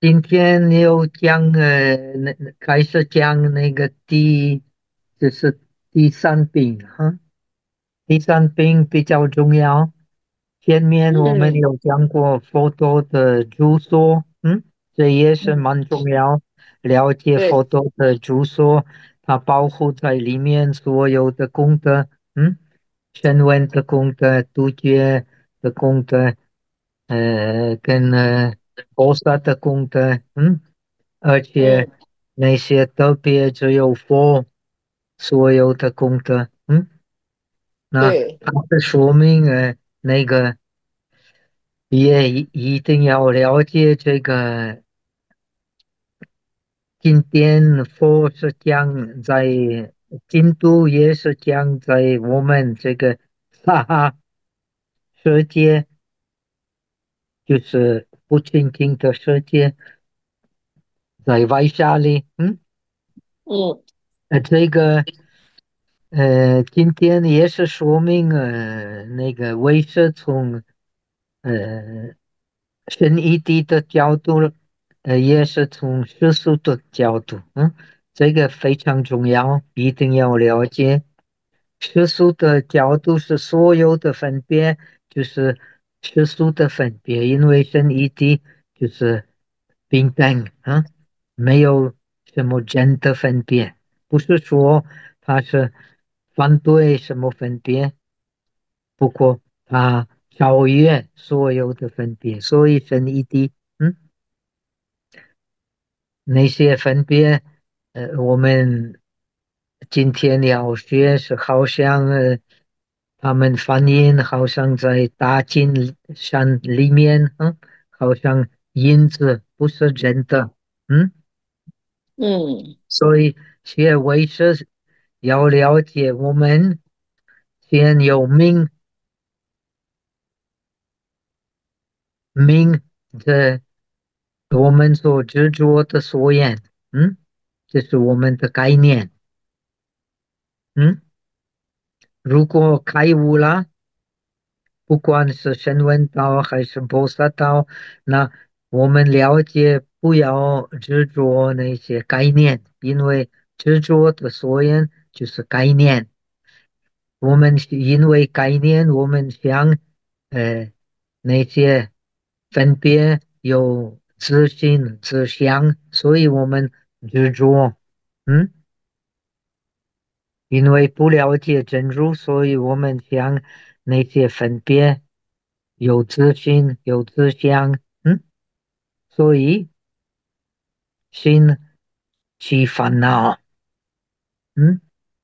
今天又讲开始讲那个就是第三病哈，第三病比较重要。前面我们嗯， 有讲过佛陀的著作，这也是嗯， 蛮重要。了解佛对陀的著作，它包括在里面所有的功德，声闻的功德、度觉的功德，跟菩萨的功德，而且嗯， 那些特别只有佛所有的功德，那对， 它是说明那个也一定要了解这个今天佛是讲在印度，也是讲在我们这个哈哈世界，就是不清净的世界，在外沙里， 嗯这个今天也是说明那个为是从呃神一体的角度，也是从世俗的角度，这个非常重要，一定要了解。世俗的角度是所有的分别，就是世俗的分别，因为神一体就是平等，没有什么真的分别，不是说他是反对什么分别，不过他超越所有的分别，所以神一体，那些分别，我们今天要学是好像他们翻译好像在大金山里面，好像影子不是真的，嗯， 嗯所以学为师要了解我们先有命的我们所执着的所言，这是我们的概念，嗯。如果开悟了，不管是声闻道还是菩萨道，那我们了解不要执着那些概念，因为执着的所言就是概念。我们是因为概念，我们想那些分别有自信、自相，所以我们执着。嗯。因为不了解真如，所以我们将那些分别有自信、有自相，所以心起烦恼，嗯，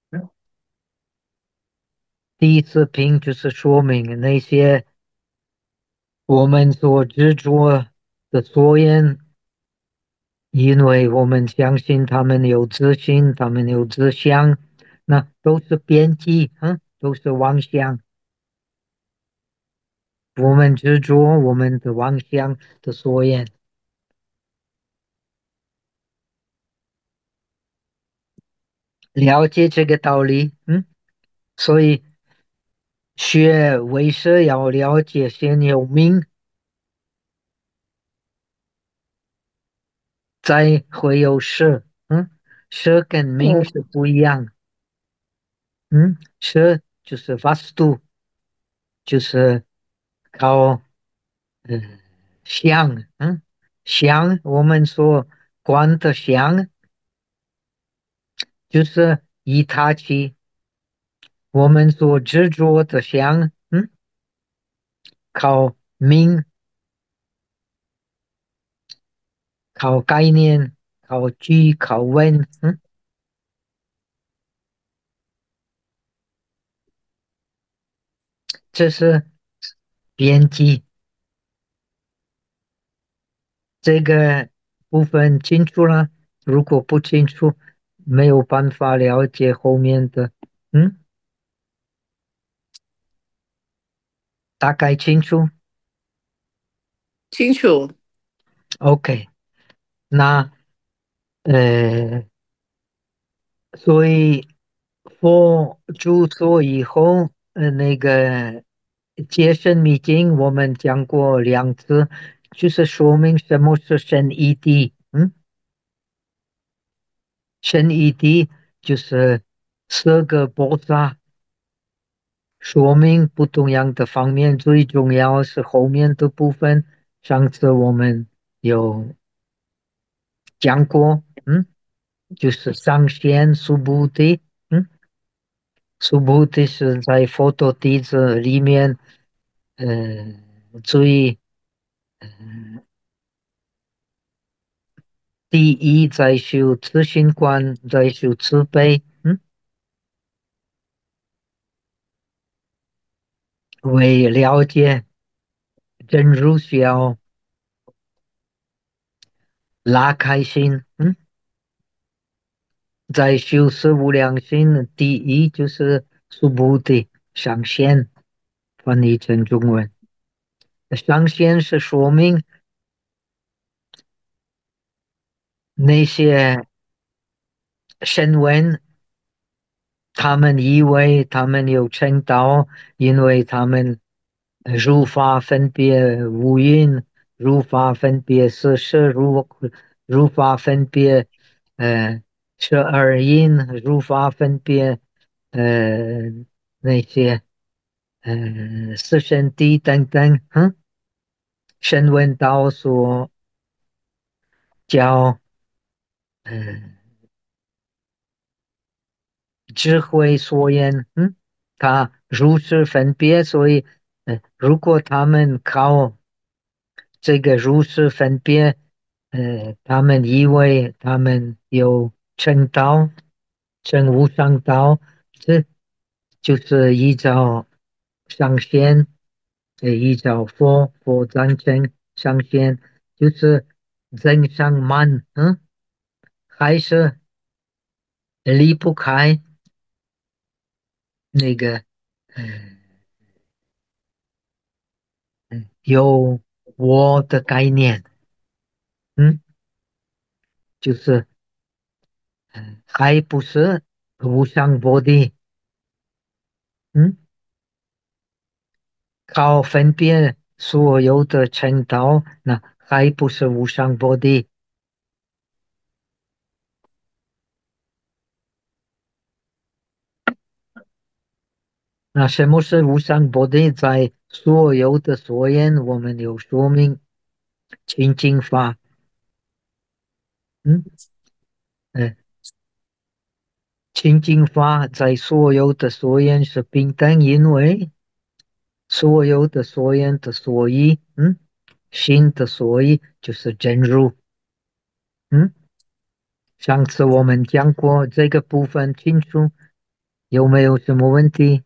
第一次品就是说明那些我们所执着的所言，因为我们相信他们有自信，他们有自相，那都是边际，都是妄想。我们执着我们的妄想的所言。了解这个道理，所以学为师要了解先有名，再会有事，事跟名是嗯不一样，事就是 vastu，就是靠想，想我们所观的想，就是以他起我们所执着的想，靠名，靠概念，靠句，靠问，这是编辑这个部分清楚了。如果不清楚，没有办法了解后面的。嗯，大概清楚。 清楚。 OK，那呃，所以佛著作以后，那个解深密经我们讲过2次， 就是说明什么是神一体。神一体就是四个菩萨，说明不同样的方面，最重要是后面的部分。上次我们有讲过，就是上线苏菩提。苏菩提是在佛陀弟子里面，呃，最第一在修慈心观，在修慈悲。为了解真如需要拉开心。在修持无量心，第一就是苏菩提上线，翻译成中文。上线是说明那些声闻，他们以为他们有成道，因为他们如法分别五蕴，如法分别四识，如法分别呃十二因，如法分别呃那些四圣谛等等。声闻道所叫智慧所言。他如是分别，所以如果他们靠这个如是分别，他们以为他们有成道、成无上道，这就是依照上仙，依照佛赞成上仙，就是增上慢。还是离不开那个，嗯有我的概念。嗯，就是还不是无上菩提。嗯，靠分辨所有的成道，那还不是无上菩提。那什么是无上菩提？在所有的所言，我们有说明清净法。嗯，呃，清净法在所有的所言是平等，因为所有的所言的所依，心的所依就是真如。嗯，上次我们讲过这个部分清楚，有没有什么问题？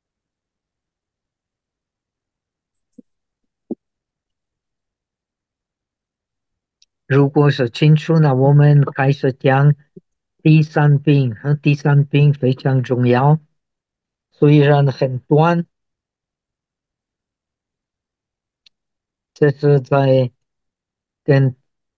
如果是清楚，那我们开始讲第三病。第三病非常重要，虽然很短，这是在跟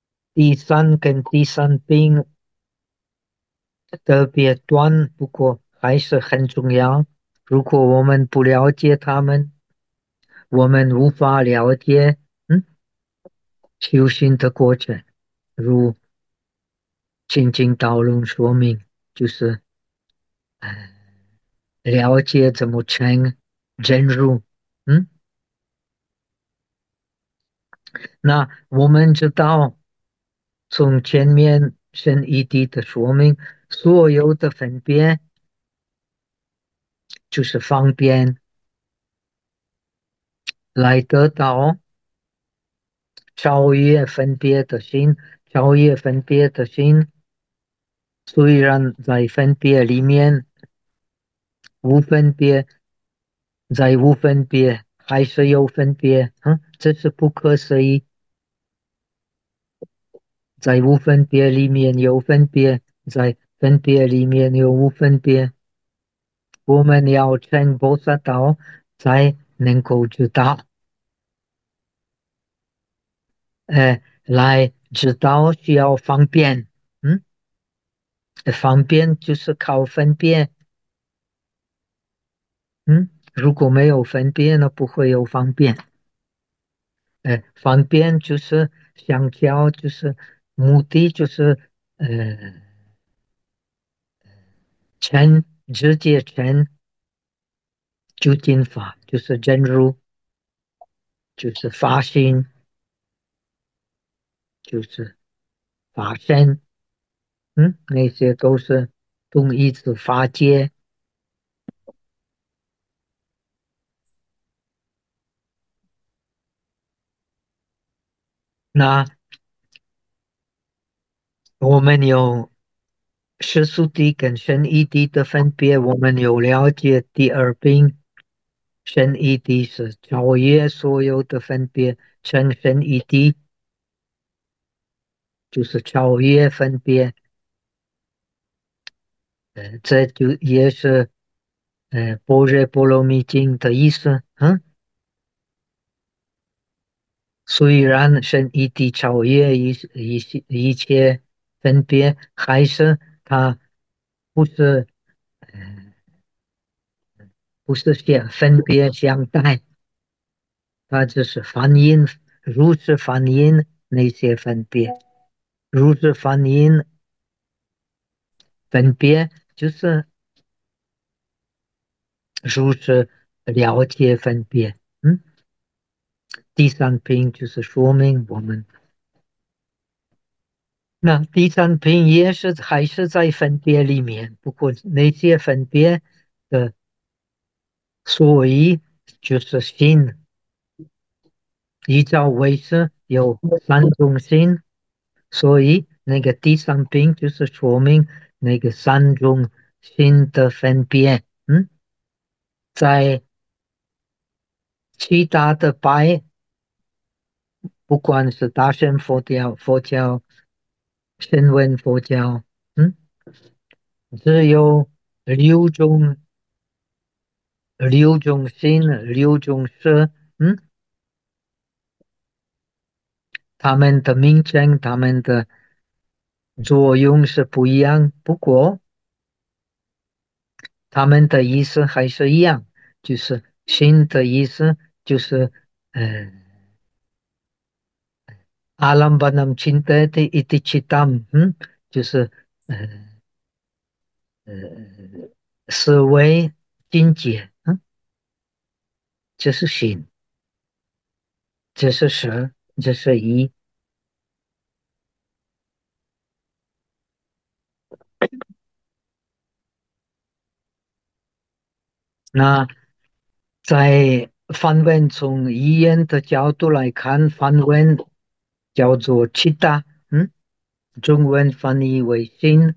第三病特别短，不过还是很重要。如果我们不了解他们，我们无法了解修行的过程。如清净道论说明，就是了解怎么成真如。嗯，那我们知道，从前面深一地的说明，所有的分别就是方便来得到超越分别的心。超越分别的心，虽然在分别里面无分别，在无分别还是有分别。这是不可思议。在无分别里面有分别，在分别里面有无分别。我们要成菩萨道，才能够知道，来知道需要方便。嗯，方便就是靠分别。如果没有分别，那不会有方便。 方便就是香蕉，就是目的就是呃称直接称就近法，就是正入，就是发心，就是发身，那些都是同义词发界。那我们有世俗谛跟深义谛的分别，我们有了解第二品。深义谛是超越所有的分别，成深义谛就是超越分别。这就也是般若波罗蜜经的意思。虽然深义谛超越一切分别，还是它不是不是分别相待，它只是反映如是反映那些分别，如是反映分别就是如是了解分别。第三品就是说明我们那第三品也是还是在分别里面，不过那些分别的所以就是心，依照为是有三种心，所以那个第三品就是说明那个三种心的分别。在其他的派，不管是大乘佛教、声闻佛教，只有六种心，六种色。它们的名称、它们的作用是不一样，不过它们的意思还是一样，就是心的意思就是呃阿兰巴南钦德的一地七tam，就是呃呃思维境界。这是心，这是识，这是意。那在梵文从语言的角度来看，梵文叫做 chitta，中文翻译为心。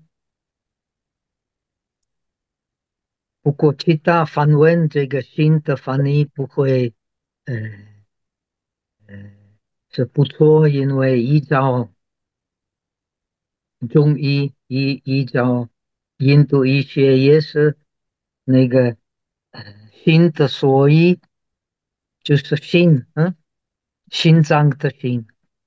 不过 chitta 梵文这个心的翻译不会，呃呃是不错，因为依照中医依照印度医学也是那个心的所以就是心，心脏的心。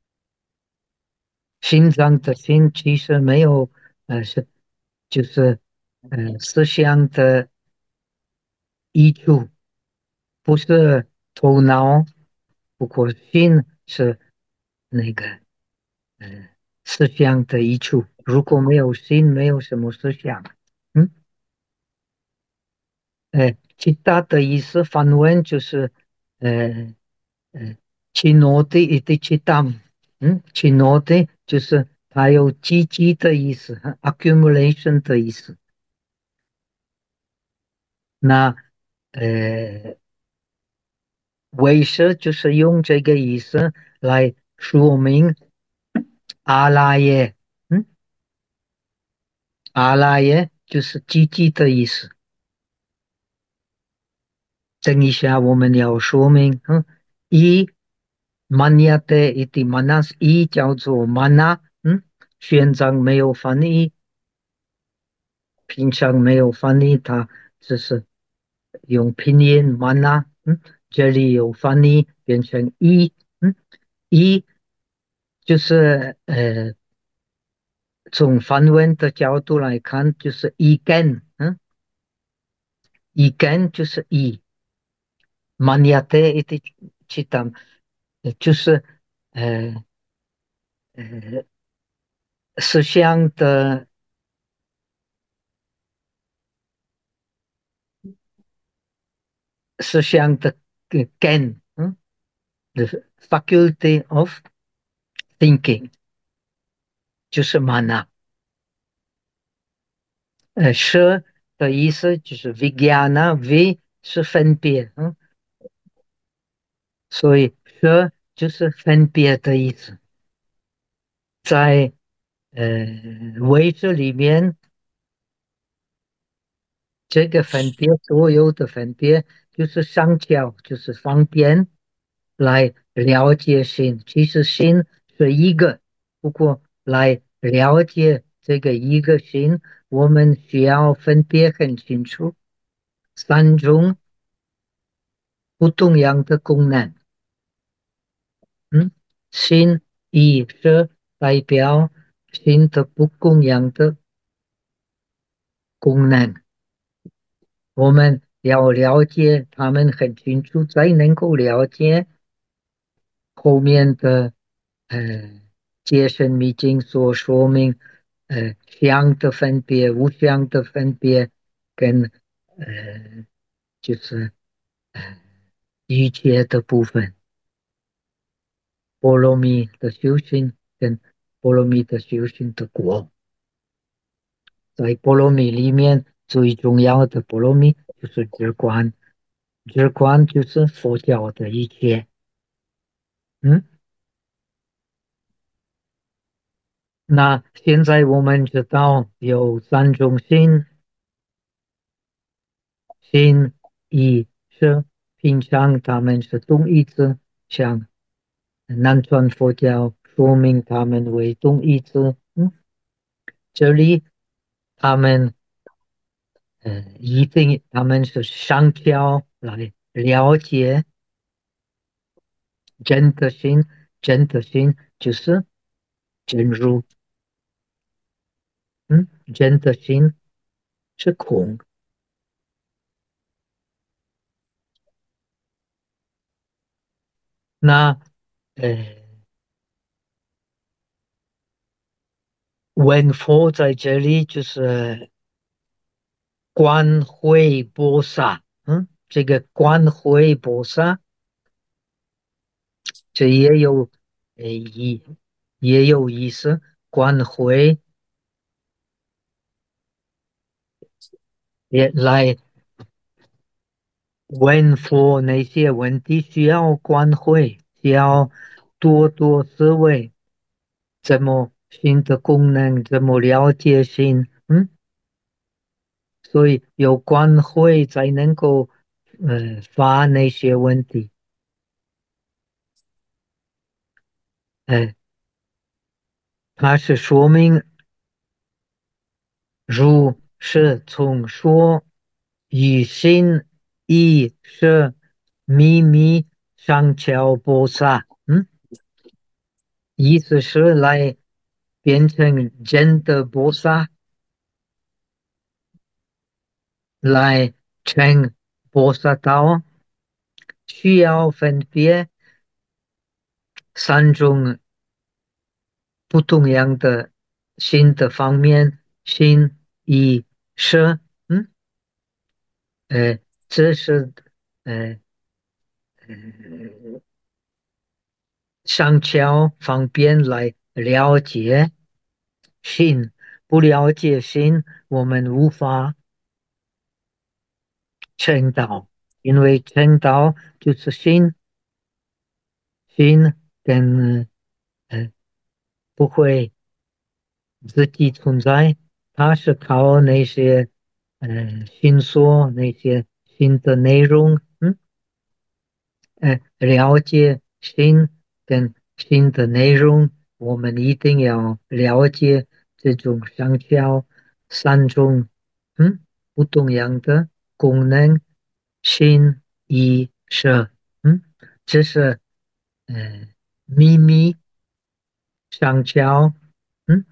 心脏的心其实没有，就是思想的益处，不是头脑，不过心是那个呃思想的益处。如果没有心，没有什么思想。其他的意思梵文就是呃呃，奇诺的一的奇当，奇诺的就是它有积积的意思和，accumulation 的意思。那呃，为师就是用这个意思来说明阿拉耶。阿拉耶就是积极的意思。等一下我们要说明，一 maniate iti manas，一叫做 mana，玄奘没有翻译，平常没有翻译，它只是用拼音 mana，这里有翻译变成一。一就是从梵文的角度来看，就是一根，一根就是一，maniate iti citam， 就是呃呃思想的思想的根，the faculty of thinking 就是 mana。舍的意思就是 vijnana，v 是分别，所以舍就是分别的意思。在唯识里面，这个分别，所有的分别就是上交，就是方便来了解心。其实心是一个，不过来了解这个一个心，我们需要分别很清楚三种不同样的功能。嗯，心意识代表心的不共样的功能。我们要了解他们很清楚，才能够了解后面的解深密经所说明相的分别、无相的分别，跟就是一切的部分，波罗蜜的修行跟波罗蜜的修行的果。在波罗蜜里面最重要的波罗蜜就是直观，直观就是佛教的一切。嗯，那现在我们知道有三种心，心、意、识，平常他们是同义词，像南传佛教说明他们为同义词。这里他们一定他们是上调来了解真的心，真的心就是真如。真的心是空。那文佛在这里就是观慧菩萨。这个观慧菩萨这也有意思。观慧也来问佛那些问题，需要观慧，需要多多思维，怎么新的功能，怎么了解新。所以有观慧才能够发那些问题。呃，它是说明如是从说以心意识秘密上求菩萨。意思是来变成真的菩萨，来成菩萨道，需要分别三种不同样的新的方面，心、意、识。嗯，呃，这是呃上桥方便来了解心，不了解心，我们无法成道，因为成道就是心跟不会自己存在，它是靠那些新说那些新的内容。了解新跟新的内容，我们一定要了解这种上下三种不同样的功能，心、意、识。这是呃秘密上下。嗯，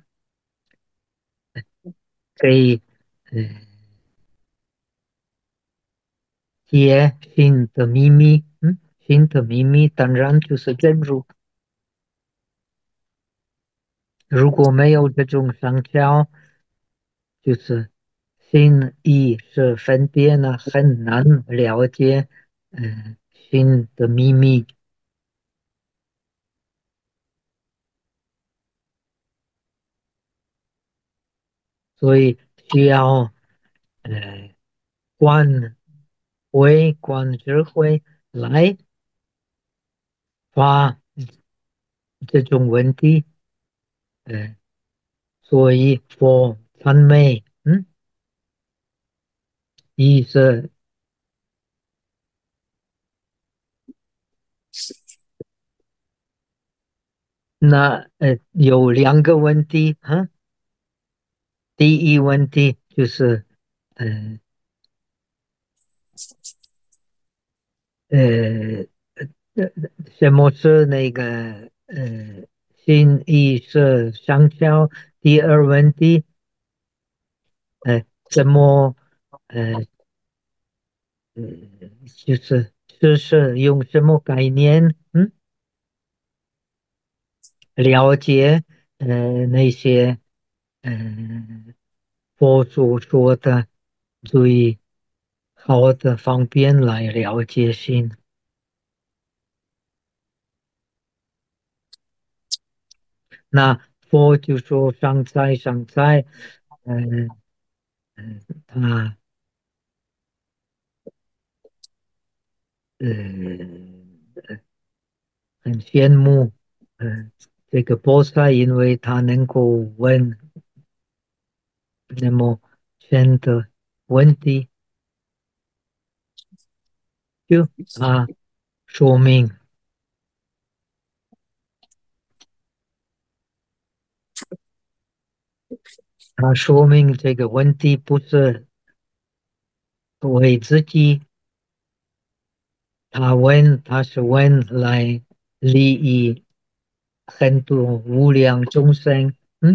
可以呃解心的秘密。 心的秘密当然就是真如。如果没有这种上桥，就是心意是分别呢，很难了解，心的秘密。所以需要呃观智慧来发这种问题。呃，所以佛赞美，意思那有两个问题，第一问题就是呃呃呃什么是那个心意识相交？第二问题，什么呃呃就是就是用什么概念了解那些佛所说的最好的方便来了解心。那佛就说上在，嗯他很羡慕，这个波萨，因为他能够问那么深的问题，就他说明，他说明这个问题不是为自己，他是问来利益很多无量众生，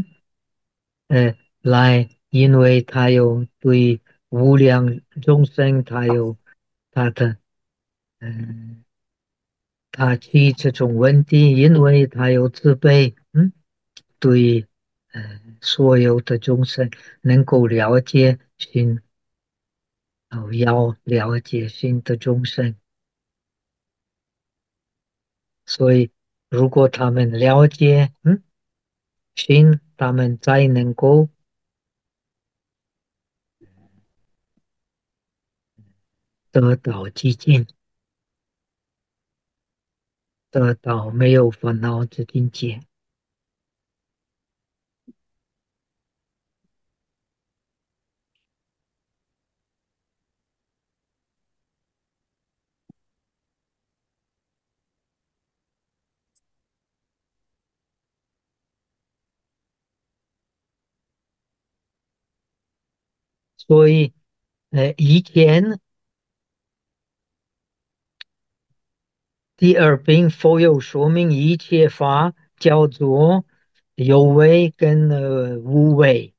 来，因为他有对无量众生，他有他的，嗯、他提这种问题，因为他有慈悲，对，所有的众生能够了解心，要了解心的众生，所以如果他们了解，心，他们才能够得到寂静，得到没有烦恼之境界。所以，以前第二并否有说明一切法叫做有为跟无为。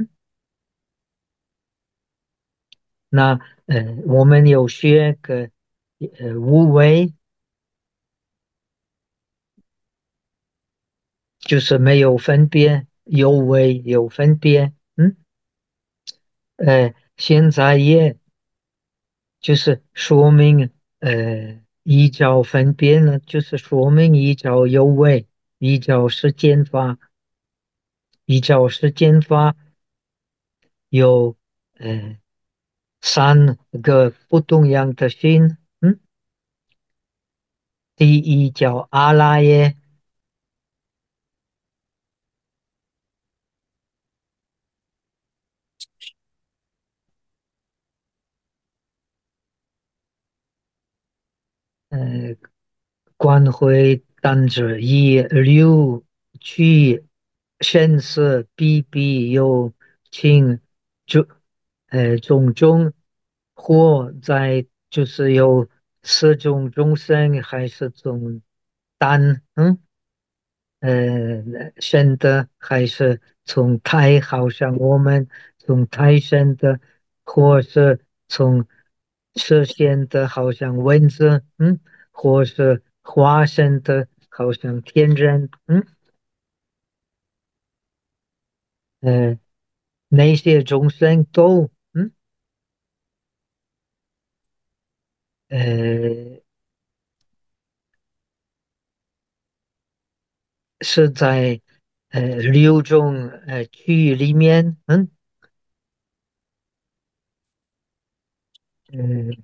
那我们有学个无为，就是没有分别；有为有分别。现在也就是说明依照分别呢，就是说明依照有为，依照时间法，依照时间法有呃三个不同样的心。第一叫阿拉耶，呃，观会单着一六去深色比比有情种种种或在就是有四种众生还是种单生的还是从胎，好像我们从胎生的，或是从射线的，好像蚊子， 或是化身的，好像天人，那些众生都，呃，是在六种区域里面，呃，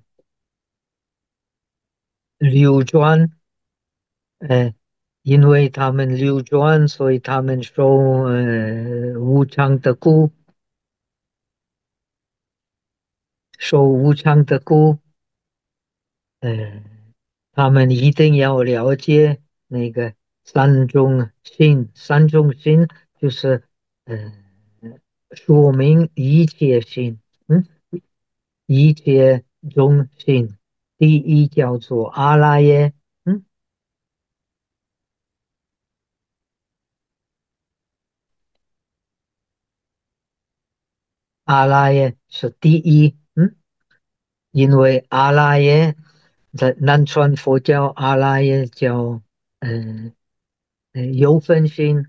流转，呃，因为他们流转，所以他们受无常的苦，受无常的苦，呃，他们一定要了解那个三种心，三种心就是呃，说明一切心，一切中心。第一叫做阿赖耶，嗯，阿赖耶是第一，因为阿赖耶在南传佛教阿赖耶叫嗯有分心，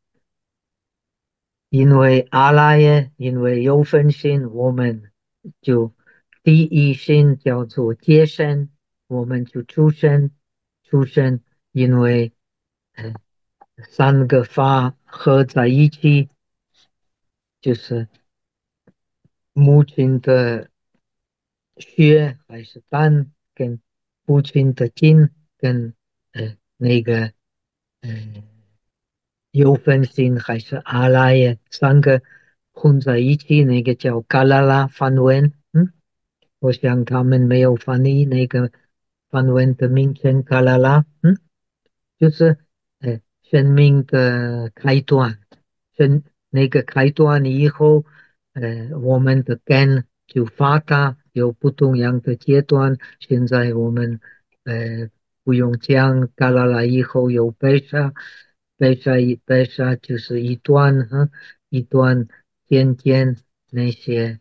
因为阿赖耶因为有分心，我们就第一心叫做界身，我们就出生，因为嗯三个法合在一起，就是母亲的血还是蛋，跟父亲的筋，跟那个呃有分心还是阿赖耶，三个混在一起，那个叫嘎啦啦梵文，我想他们没有翻译那个梵文的名称嘎啦啦，就是生命的开端，那个开端以后，我们的根就发达，有不同样的阶段。现在我们呃不用讲，嘎啦啦以后有白沙，白沙就是一段一段渐渐那些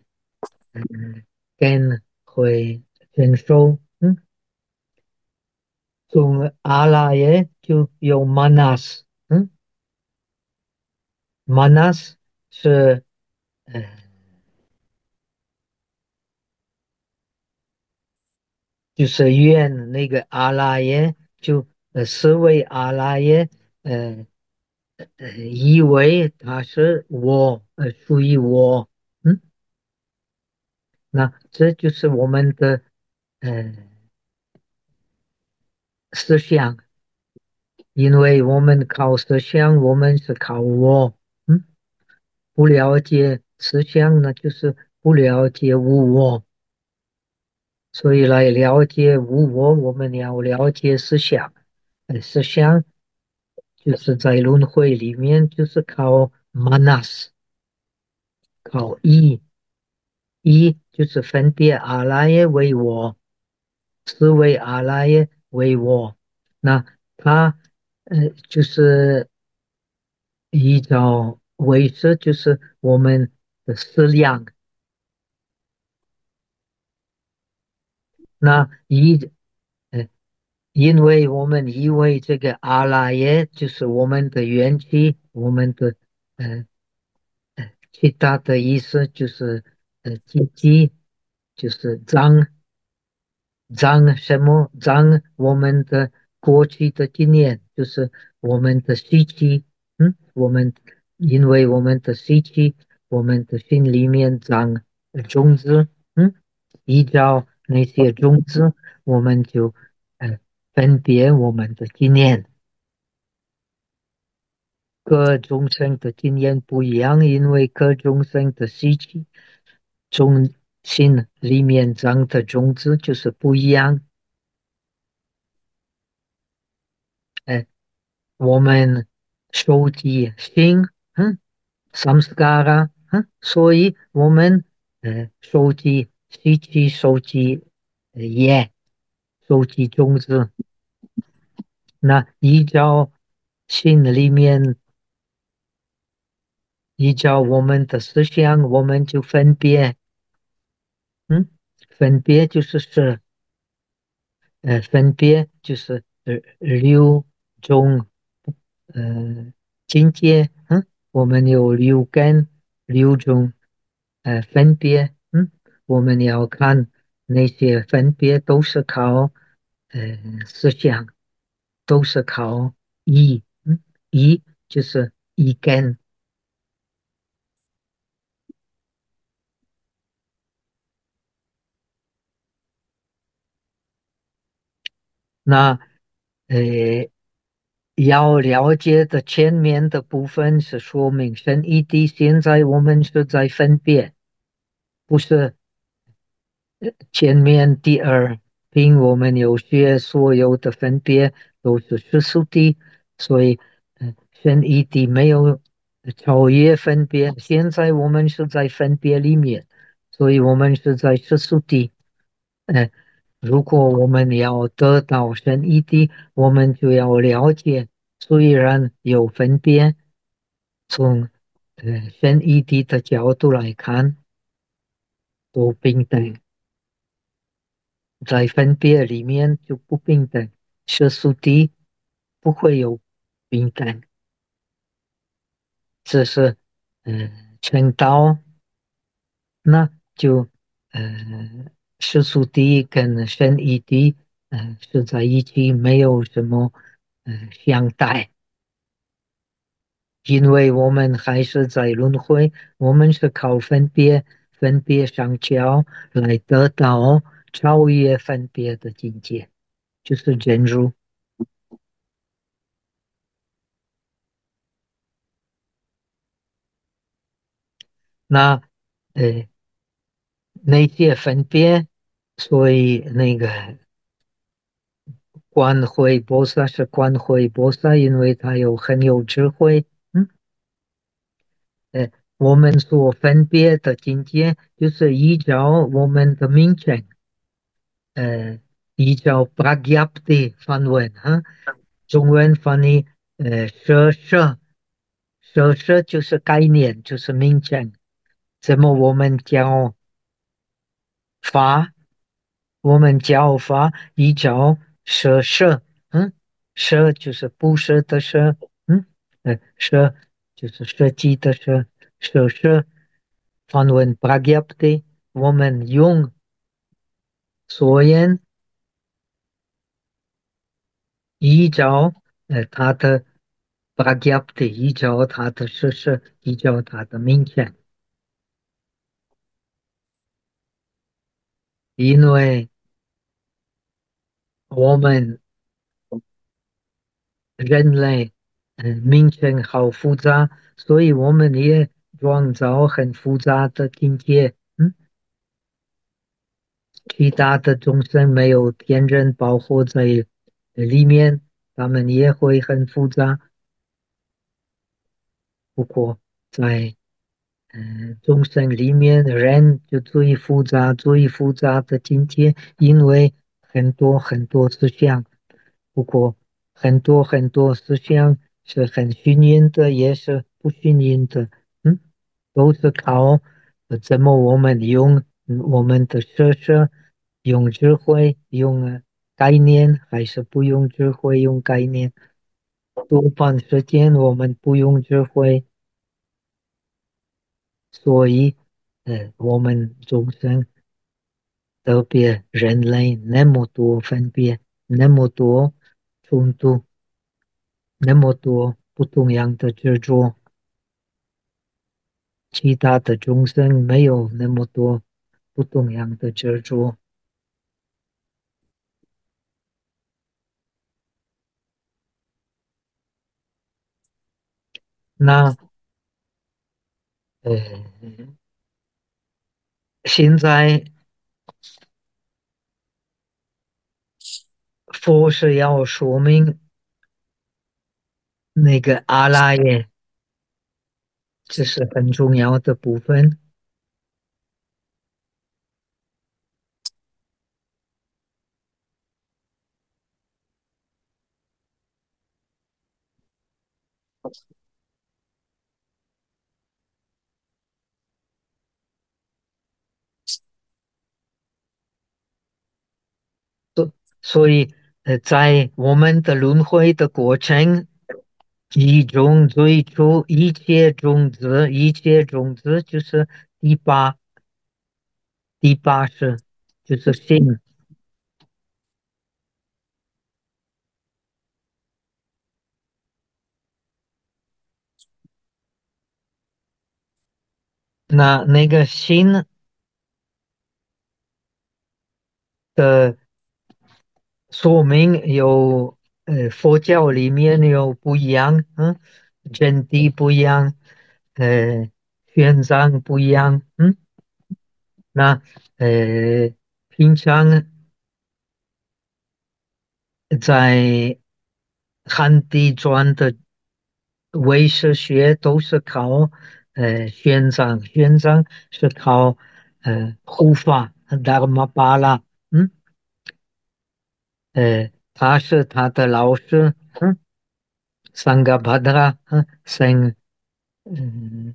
根会成熟，从阿拉耶就有 manas，manas 是呃就是愿那个阿拉耶就四位阿拉耶呃以为他是我属于我，那这就是我们的呃思想，因为我们靠思想，我们是靠我，不了解思想呢，就是不了解无我。所以来了解无我，我们要了解思想。思想就是在轮回里面，就是靠 manas，靠意就是分别阿赖耶为我，思维阿赖耶为我。那他就是依照为识，就是我们的思量。那呃因为我们以为这个阿赖耶就是我们的元气，我们的呃其他的意思就是积极，就是脏什么脏我们的过去的经验，就是我们的习气，因为我们的习气，我们的心里面长种子，依照那些种子，我们就分别我们的经验。各众生的经验不一样，因为各众生的习气、中心里面长的种子就是不一样。哎，我们收集心，samskara，所以我们收集习气，收集业，收集种子。那依照心里面，依照我们的思想，我们就分别，分别就是是。 分别就是六种呃境界，我们有六根六种分别，我们要看那些分别都是靠思想，都是靠意，意就是意根。那呃，要了解的前面的部分是说明生义地，现在我们是在分别，不是前面第二并我们有些所有的分别都是世俗地，所以生义地没有超越分别。现在我们是在分别里面，所以我们是在世俗地。呃如果我们要得到神意的，我们就要了解，虽然有分别，从神意的角度来看，都平等，在分别里面就不平等，世俗的不会有平等，这是成道，那就世俗的跟神意的是在一起，没有什么相待。因为我们还是在轮回，我们是靠分别上交来得到超越分别的境界，就是真如。那呃那些分别，所以那个观慧菩萨是观慧菩萨，因为他很有智慧。呃，我们所分别的境界，就是依照我们的名称。依照 Pragyapti 梵文中文翻译舍就是概念，就是名称。怎么我们叫法？我们叫法依照舍，舍就是不舍的舍，舍就是设计的舍，梵文 Pragyapti，我们用所言依照他的 Pragyapti，依照他的事实，依照他的名称，因为我们人类名称好复杂，所以我们也创造很复杂的境界。其他的众生没有天人保护在里面，他们也会很复杂。不过在众生里面，人就最复杂的境界，因为很多很多思想，不过很多很多思想是很熏人的，也是不熏人的，嗯，都是靠怎么我们用我们的设施，用智慧，用概念，还是不用智慧，用概念。多半时间我们不用智慧。所以，我们众生，特别人类那么多分别，那么多冲突，那么多不同样的执着，其他的众生没有那么多不同样的执着。那呃，现在佛是要说明那个阿赖耶，这是很重要的部分。 所以在我们的轮回的过程，一种最初一切种子，一切种子就是第八，第八是就是心。那个心的说明有佛教里面有不一样，真谛不一样，呃，玄奘不一样，那平常在汉地传的唯识学都是靠玄奘，玄奘是靠护法达尔玛巴拉，他是他的老师，桑嘎巴达拉，嗯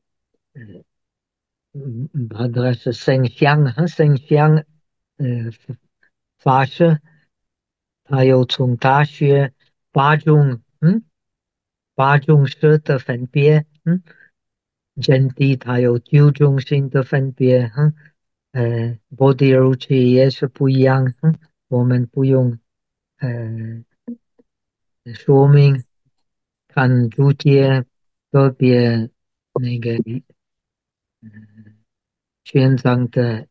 巴达拉是圣香，圣香，呃，法师，他又从大学八种，八种式的分别，真谛它有九种性的分别，波迪柔气也是不一样，我们不用呃说明，看注解特别那个玄奘的，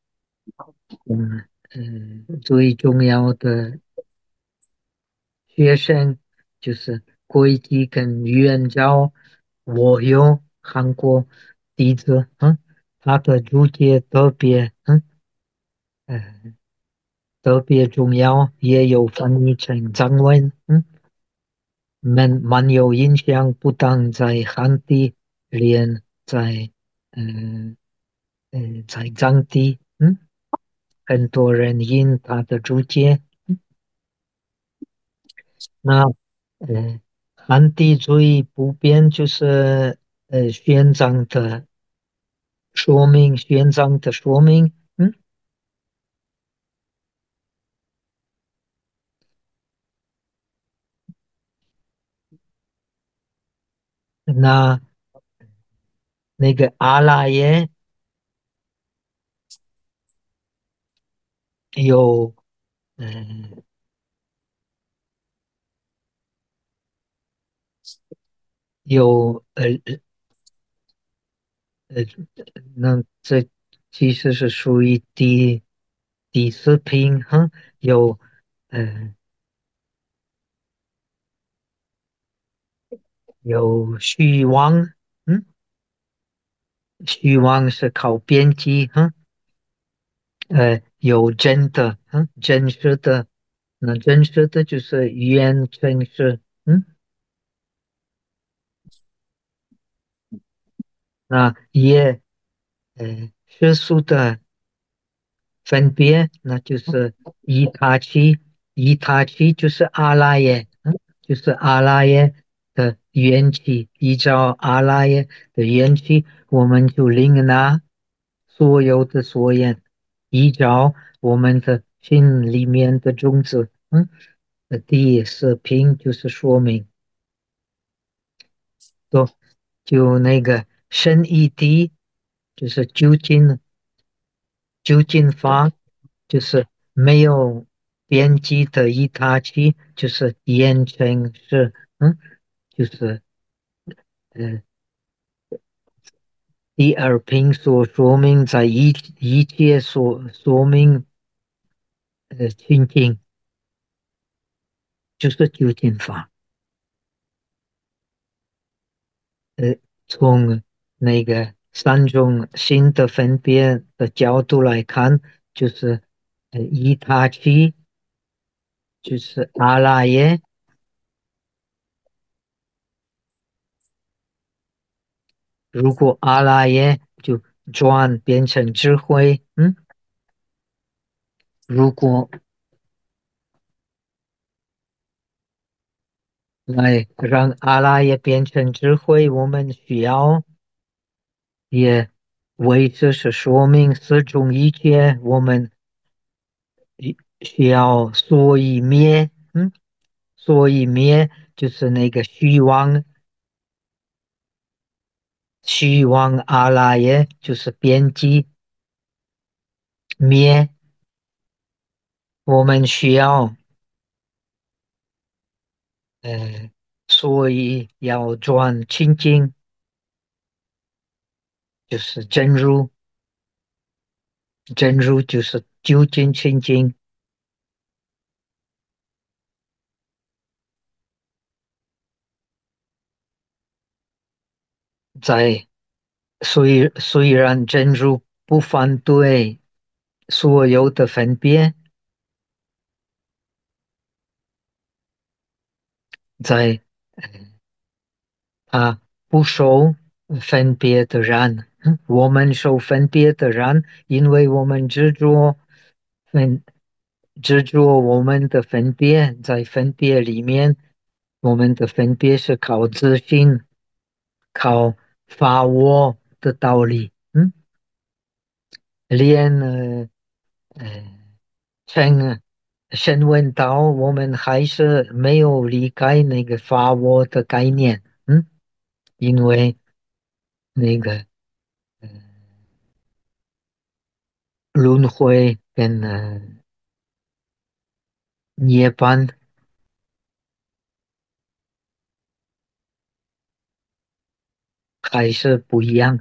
最重要的学生就是会计跟语言教，我有韩国弟子，他的注解呃特别重要，也有翻译成藏文，蛮有影响，不但在汉地，连在呃在藏地，很多人引他的注解，那汉地最普遍就是玄奘的说明，玄奘的说明，那那个阿拉耶有嗯、有呃，那这其实是属于第四品，有呃有虚妄，虚妄是靠编辑，有真的，真实的，那真实的就是语言真实，那也世俗的分别，那就是以他起，以他起就是阿赖耶，就是阿赖耶的缘起，依照阿赖耶的缘起，我们就领纳所有的所言，依照我们的心里面的种子，第四品就是说明，就就那个深一滴，就是究竟法，就是没有边际的一他起，就是言成是，就是呃第二品所说明在一切所说明情境，就是究竟法。呃，从那个三种新的分别的角度来看，就是一他起，就是阿拉耶。如果阿拉耶就转变成智慧，如果来让阿拉耶变成智慧，我们需要也为这是说明四种一切，我们需要所以灭，所以灭就是那个虚妄阿赖耶，就是边际灭，我们需要呃，所以要转清净，就是真如就是究竟清净，在虽然真如不反对所有的分别，在他不受分别的人，我们受分别的人，因为我们分执着我们的分别，在分别里面，我们的分别是靠自信，靠发我的道理，连成声闻道，我们还是没有离开那个发我的概念，因为那个轮回跟涅槃还是不一样。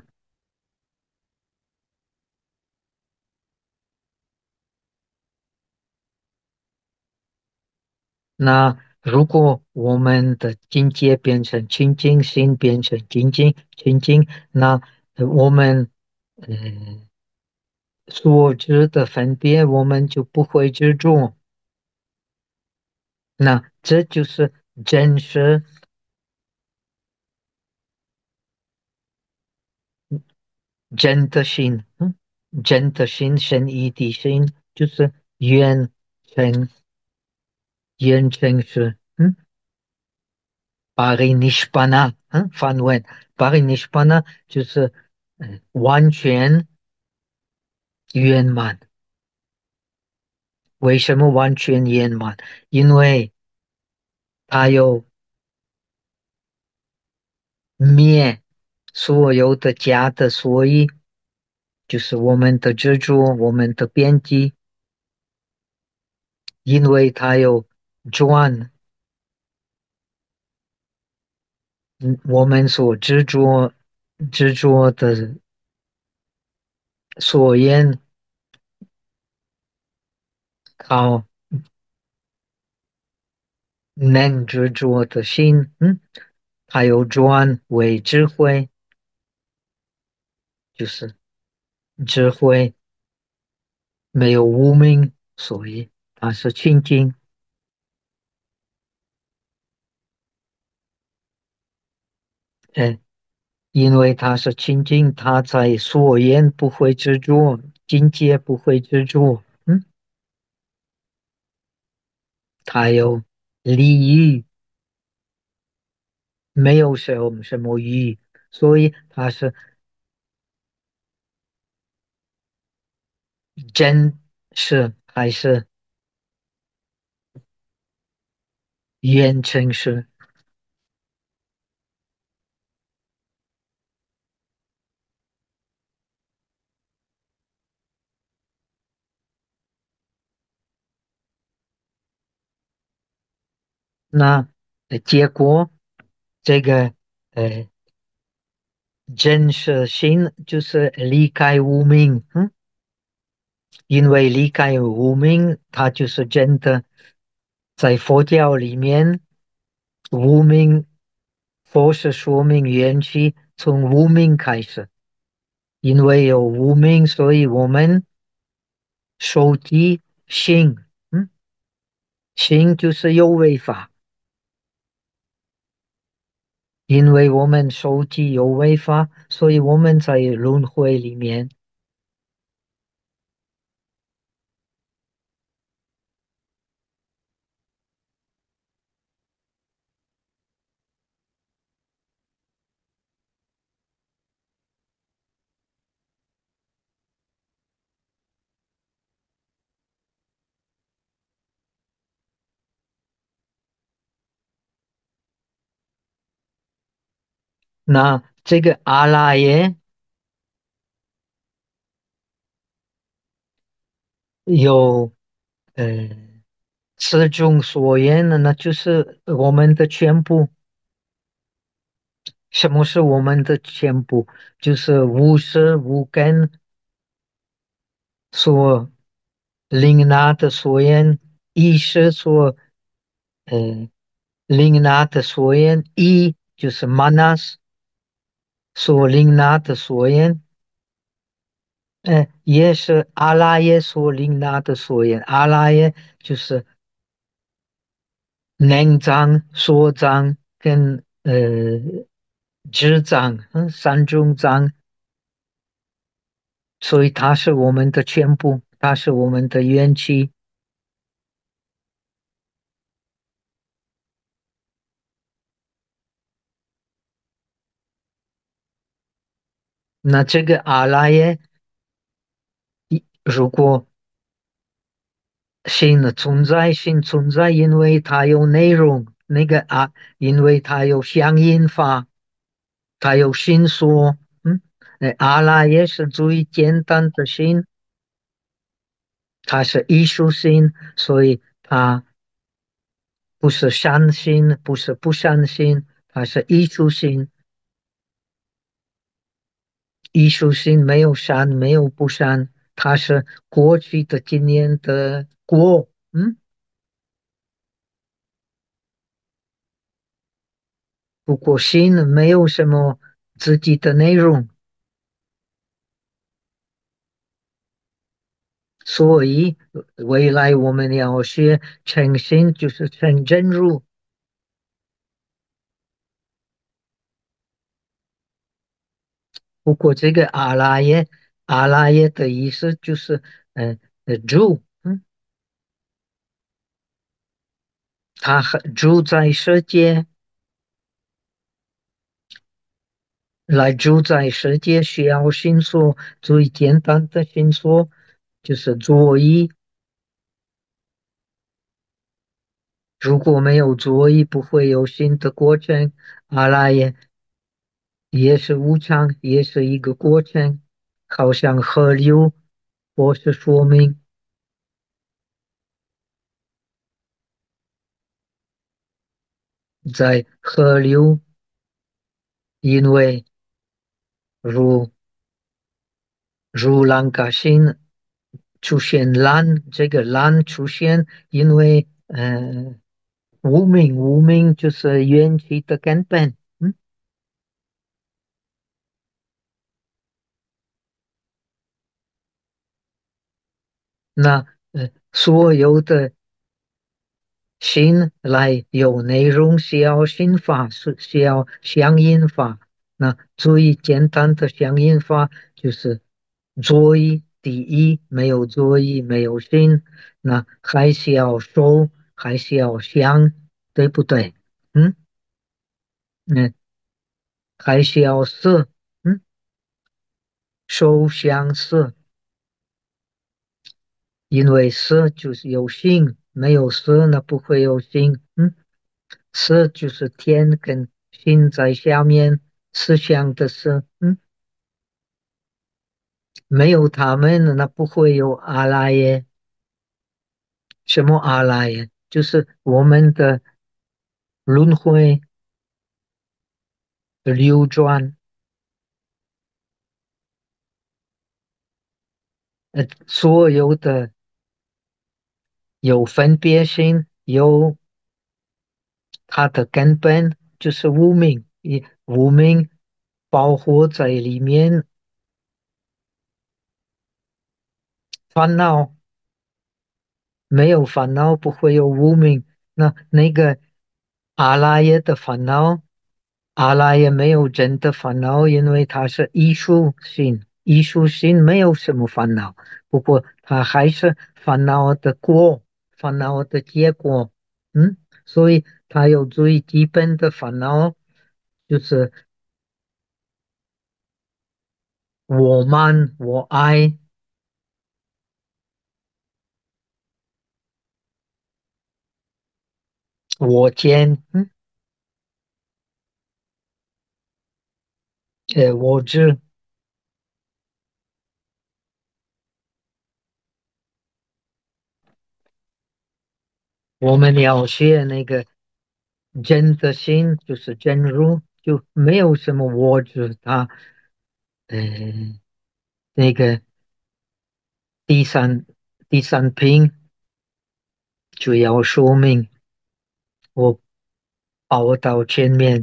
那如果我们的境界变成清净心，变成清净，那我们呃所知的分别，我们就不会执着。那这就是真实真的心，真的心，生一地心，就是缘成缘成是，Parinishpana，梵文 Parinishpana 就是完全圆满。为什么完全圆满？因为它有灭所有的假的所以，就是我们的执着，我们的边际，因为它有转，我们所执着的所言，靠能执着的心，还有转为智慧，就是智慧没有无明，所以它是清净。哎，因为它是清净，它在所言不会执着，境界不会执着，它有利益，没有什么欲，所以它是真是还是缘成是。那结果这个呃真实心就是离开无明，因为离开无明，它就是真的。在佛教里面，无明佛是说明缘起从无明开始，因为有无明，所以我们收集心，心就是有为法，因为我们收集有为法，所以我们在轮回里面。 那这个阿拉耶有呃此中所言的，那就是我们的全部。什么是我们的全部？就是无时无根所领纳的所言，意识所呃领纳的所言，意就是 manas 所领纳的所言，也是阿拉耶所领纳的所言。阿拉耶就是能藏、所藏跟知藏，三种藏，所以它是我们的全部，它是我们的元气。那这个阿拉耶，如果心的存在，心存在，因为它有内容，那个因为它有相应法，它有心说，阿拉耶是最简单的心，它是艺术心，所以它不是善心，不是不善心，它是艺术心。艺术性没有善，没有不善，它是过去的经验的果。不过心没有什么自己的内容，所以未来我们要学诚心，就是成真如。不过这个阿拉耶的意思就是住，他住在世界，来住在世界需要心所，最简单的心所就是作意。如果没有作意，不会有新的过程。阿拉也是无常，也是一个过程，好像河流，或是说明在河流，因为如兰卡星出现蓝，这个蓝出现，因为无名就是元气的根本。那所有的心来有内容，需要心法，是需要相应法。那最简单的相应法就是作意第一，没有作意，没有心，那还需要受，还需要想，对不对？嗯嗯，还需要色，受想色，因为色就是有心，没有色那不会有心。色就是天跟心在下面，思想的色，没有他们，那不会有阿赖耶。什么阿赖耶？就是我们的轮回流转，所有的有分别心，有它的根本，就是无明，无明包括在里面，烦恼没有烦恼，不会有无明。那个阿拉耶的烦恼，阿拉耶没有真的烦恼，因为他是艺术性，艺术性没有什么烦恼。不过他还是烦恼的果，烦恼的结果。所以他有最基本的烦恼，就是我慢、我爱、我见。 我知我们要学那个真的心，就是真如，就没有什么我知它。呃，那个第三第三品就要说明我跑到前面，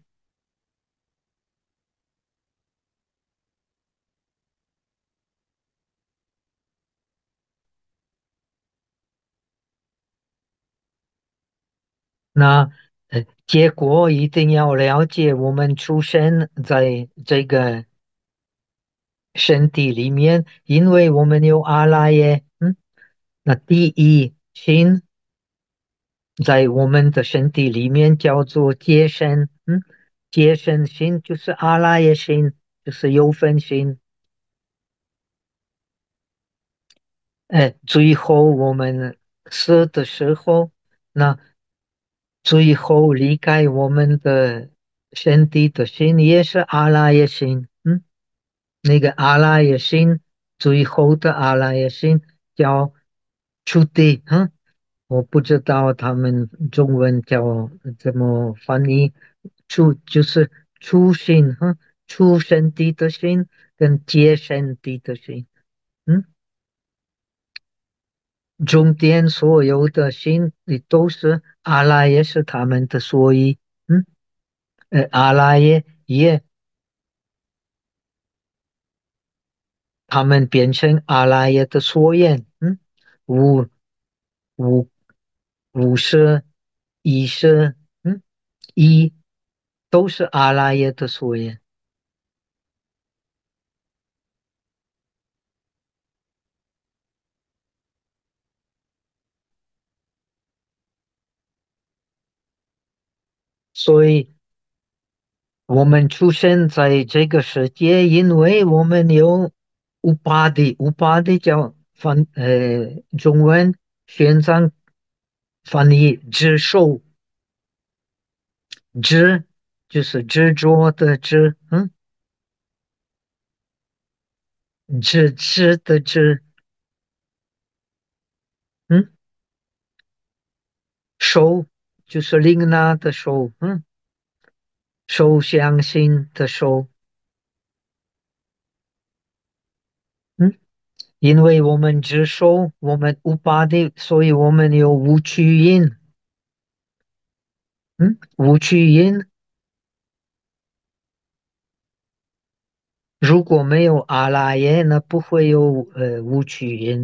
那结果一定要了解我们出生在这个身体里面，因为我们有阿赖耶，那第一心在我们的身体里面叫做界身，界身心就是阿赖耶心，就是有分心。最后我们死的时候，那最后离开我们的身体的心也是阿赖耶心，那个阿赖耶心，最后的阿赖耶心叫出地，我不知道他们中文叫怎么翻译，就是出心，出身体的心跟接身体的心，嗯。中间所有的心里都是阿拉耶是他们的所依，嗯，阿拉耶也他们变成阿拉耶的所愿，无无无色、一色，一都是阿拉耶的所愿，所以我们出生在这个世界，因为我们有乌巴的叫中文玄奘翻译执受，执就是执着的执，执的执，嗯，受就是琳娜的受，受相信的受，嗯，因为我们执受，我们乌巴的，所以我们有无趣因，无趣因。如果没有阿拉耶，那不会有无趣因。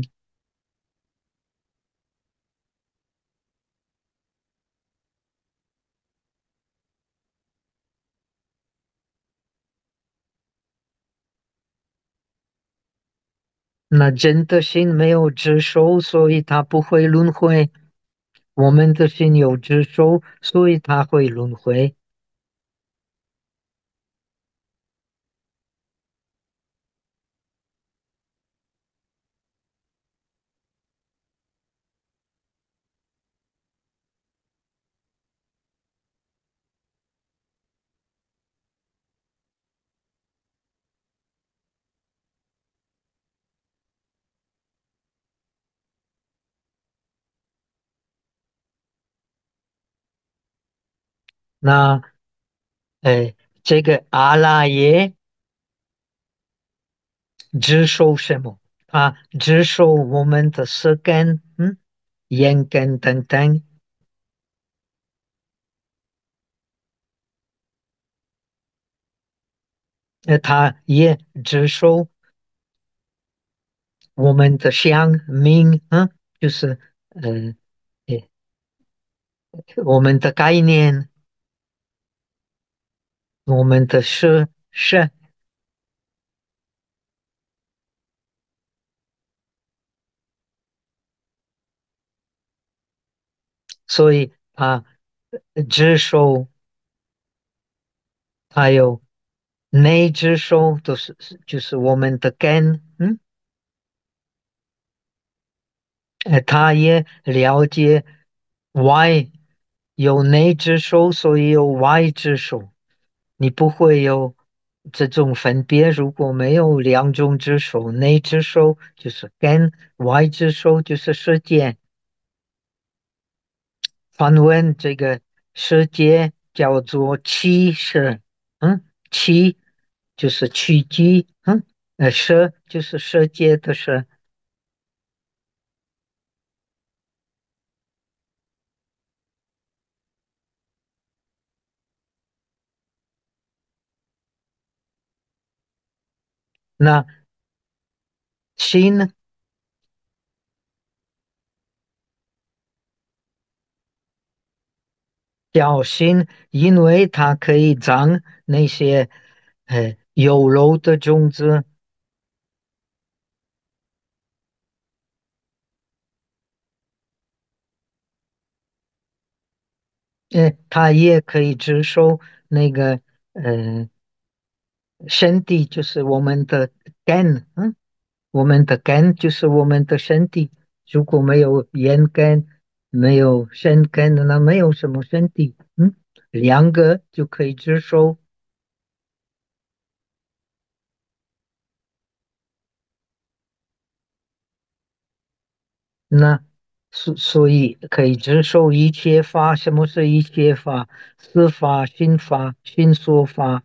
那真的心没有执受，所以它不会轮回。我们的心有执受，所以它会轮回。那呃，这个阿拉耶执受什么？它执受我们的舌根，眼根等等。它也执受我们的相命，就是呃，呃我们的概念，我们的是，所以它执受还有内执受都是就是我们的根，他也了解外有内之手，所以有外之手。你不会有这种分别，如果没有两种之首，内之首就是根，外之首就是世界。反问这个世界叫做气世，气就是趋吉，世就是世界的世。那心叫心，因为它可以长那些有肉的种子，它也可以接受那个呃身体，就是我们的根，我们的根就是我们的身体。如果没有眼根，没有身根，那没有什么身体，两个就可以接受。那所以可以接受一切法。什么是一切法？四法、心法、心说法。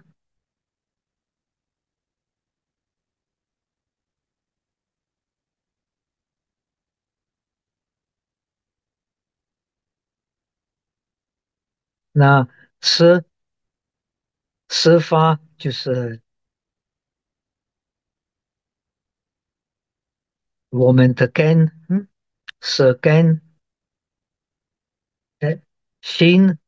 那四四法就是我们的根，舌根。心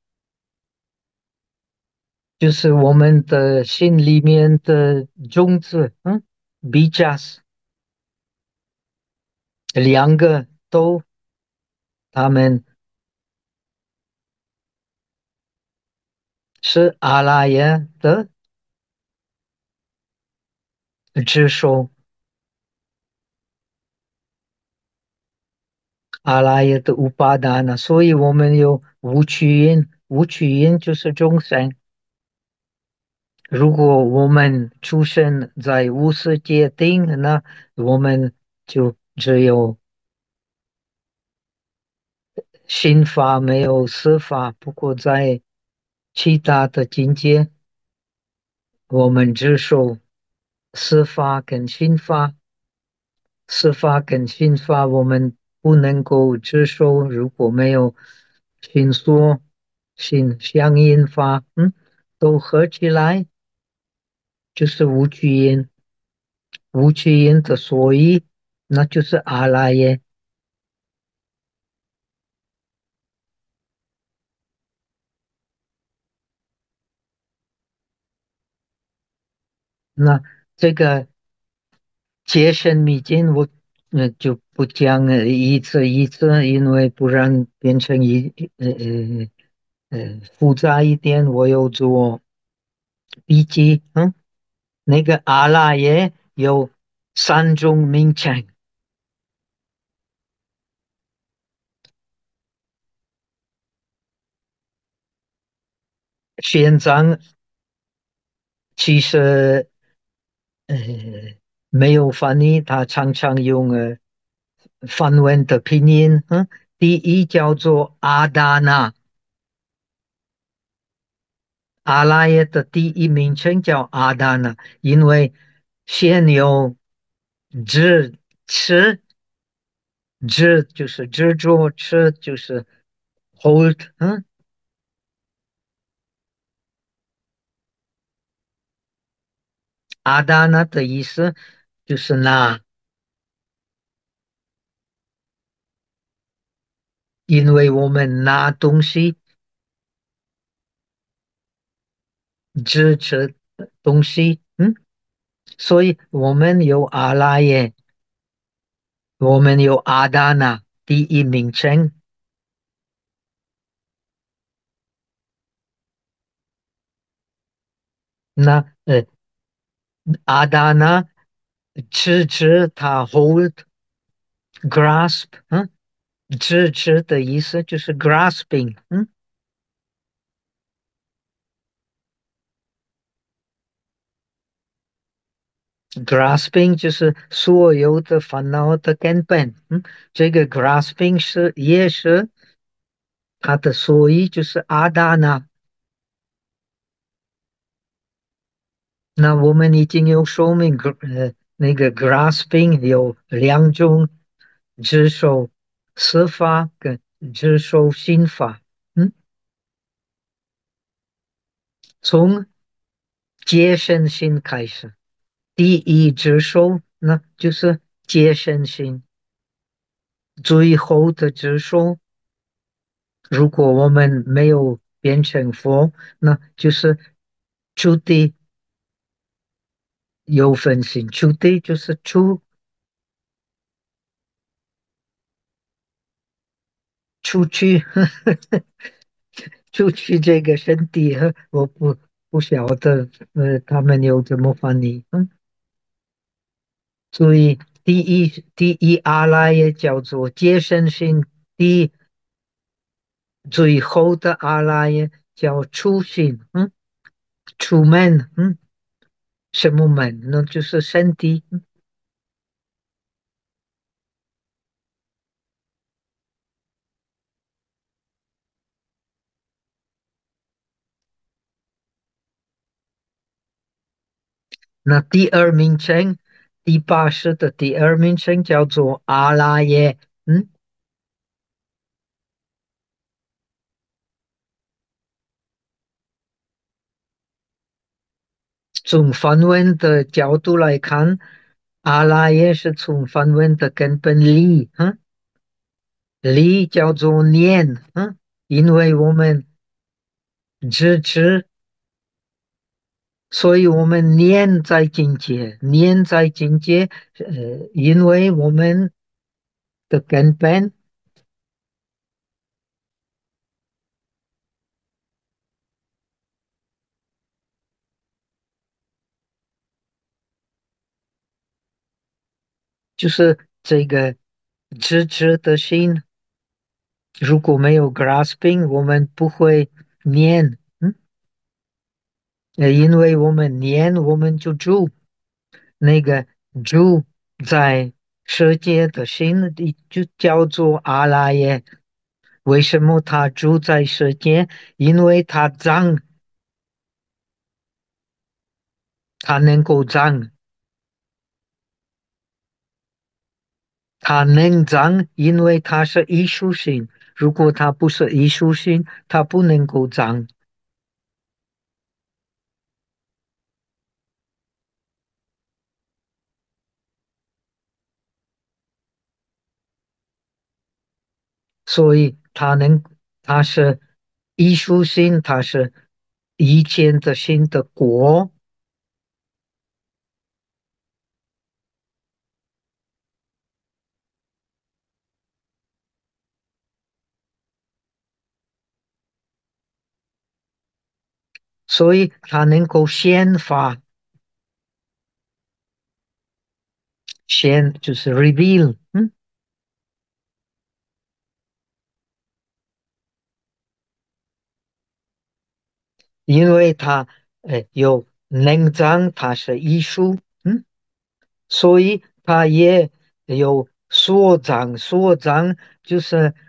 就是我们的心里面的种子，bijas，两个都，他们是阿拉耶的支手，阿拉耶的乌巴达那，所以我们有无取因，无取因就是众生。如果我们出生在无世界定，那我们就只有心法，没有思法。不过在其他的境界，我们只受司法跟刑法，司法跟刑法我们不能够接受。如果没有刑说、刑相应法，都合起来就是无具因，无具因的所以，那就是阿赖耶。那这个戒身密经我就不讲一次一次，因为不然变成复杂一点。我有做笔记，那个阿拉耶有三种名称。现在其实呃没有翻译，他常常用梵文的拼音，第一叫做阿达那，阿拉耶的第一名称叫阿达那，因为先有执持，执就是执着，持就是 hold，阿达那的意思就是拿，因为我们拿东西支持东西，所以我们有阿拉耶，我们有阿达那第一名称。那阿达那支持它 hold grasp，支持的意思就是 grasping， grasping 就是所有的烦恼的根本。这个 grasping 也是它的所以就是阿达那。那我们已经有说明，那个 grasping 有两种，只手司法跟只手心法。嗯，从戒慎心开始，第一只手那就是戒慎心，最后的只手，如果我们没有变成佛，那就是出地有分心，出地就是出去。出去这个身体，我不晓得，他们有怎么翻译。所以第一阿赖耶叫做戒身心，第最后的阿赖耶叫出心。出门。什么门？那就是身体。那第二名称，第八识的第二名称叫做阿赖耶。从梵文的角度来看，阿赖耶是从梵文的根本理。理叫做念。因为我们支持，所以我们念在境界，念在境界。因为我们的根本就是这个支持的心，如果没有 grasping，我们不会念。因为我们念，我们就住。那个住在世界的心里，就叫做阿赖耶。为什么他住在世界？因为他脏，他能够脏，他能脏，因为他是艺术性。如果他不是艺术性，他不能够脏。所以他是艺术性，他是以前的性的果。所以他能够显发。显就是 reveal。因为他有能脏，他是艺术。所以他也有所长。所长就是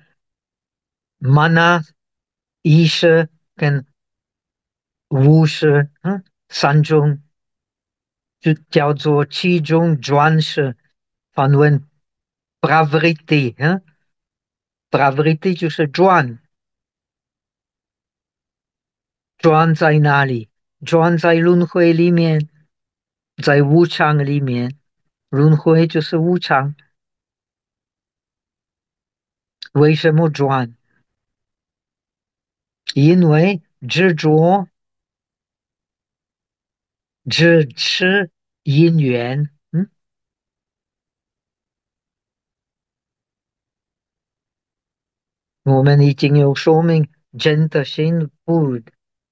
mana 意识跟无识。三种就叫做其中专识。梵文 pravriti。pravriti 就是转。转在哪里？转在轮回里面，在无常里面。轮回就是无常。为什么转？因为执着只是因缘。我们已经有说明，真的心不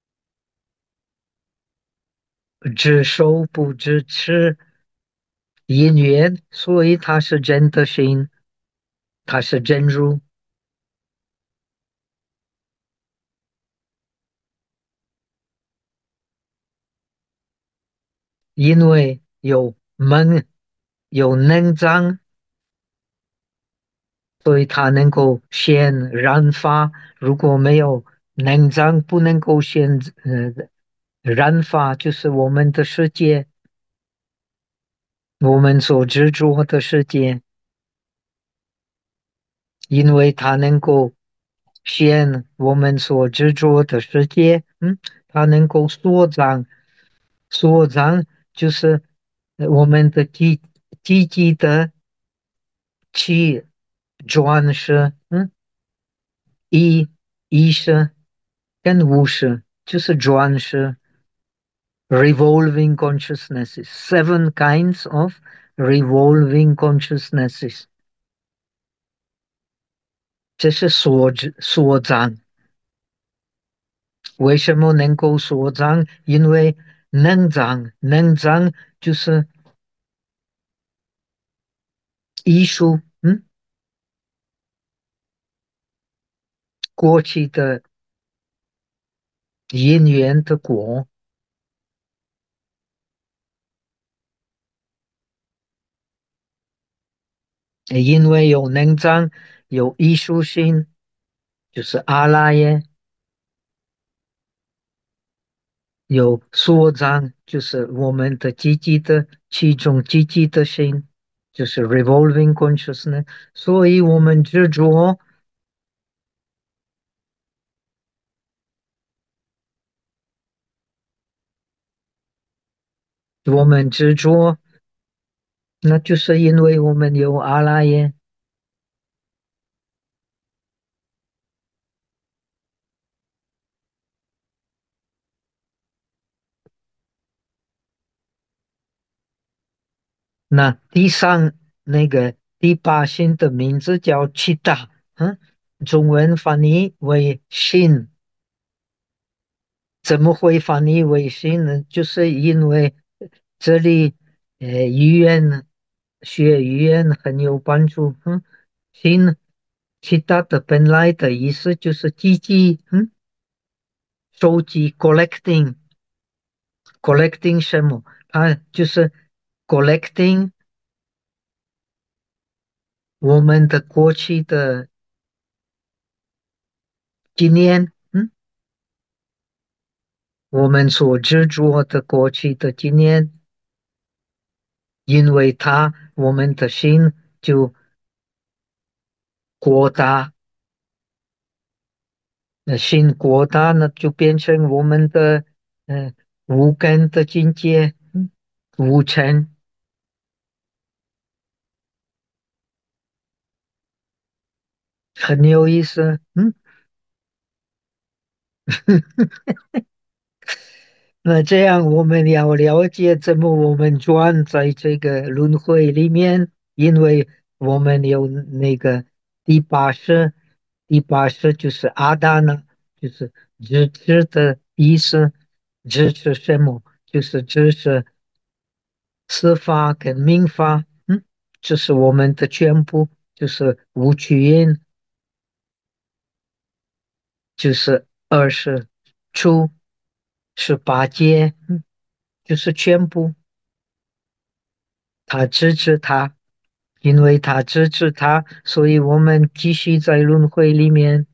知受不知吃因缘，所以它是真的心，它是真如。因为有门有能脏，所以它能够先燃发。如果没有能脏，不能够先燃发，就是我们的世界，我们所执着的世界，因为它能够先我们所执着的世界，它能够缩长，缩长就是我们的积极的去转是，意识跟无视，就是转是 revolving consciousnesses, seven kinds of revolving consciousnesses，这是所长。为什么能够所长？因为能长就是艺术，过去的因缘的果，因为有能长，有艺术性，就是阿拉耶，有所长，就是我们的积极的其中积极的心，就是 revolving consciousness。所以我们执着，我们执着，那就是因为我们有阿拉耶。那第八星的名字叫七大，中文翻译为心。怎么会翻译为心呢？就是因为这里学语言很有帮助。心七大的本来的意思就是积极，收集 collecting 什么？它就是 collecting 我们的过去的经验，我们所执着的过去的经验，因为我们的心就过大，那心过大呢，就变成我们的呃无根的境界，无尘，很有意思，那这样我们要了解怎么我们转在这个轮回里面，因为我们有那个第八识，第八识就是阿达呢，就是知的意思，知是什么？就是知是司法跟民法，这是我们的全部，就是五取音，就是处是八戒，就是全部。他支持他，因为他支持他，所以我们继续在轮回里面。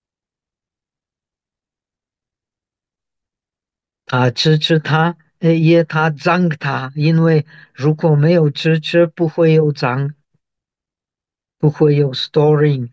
他支持他，也他脏他，因为如果没有支持，不会有脏，不会有 storing。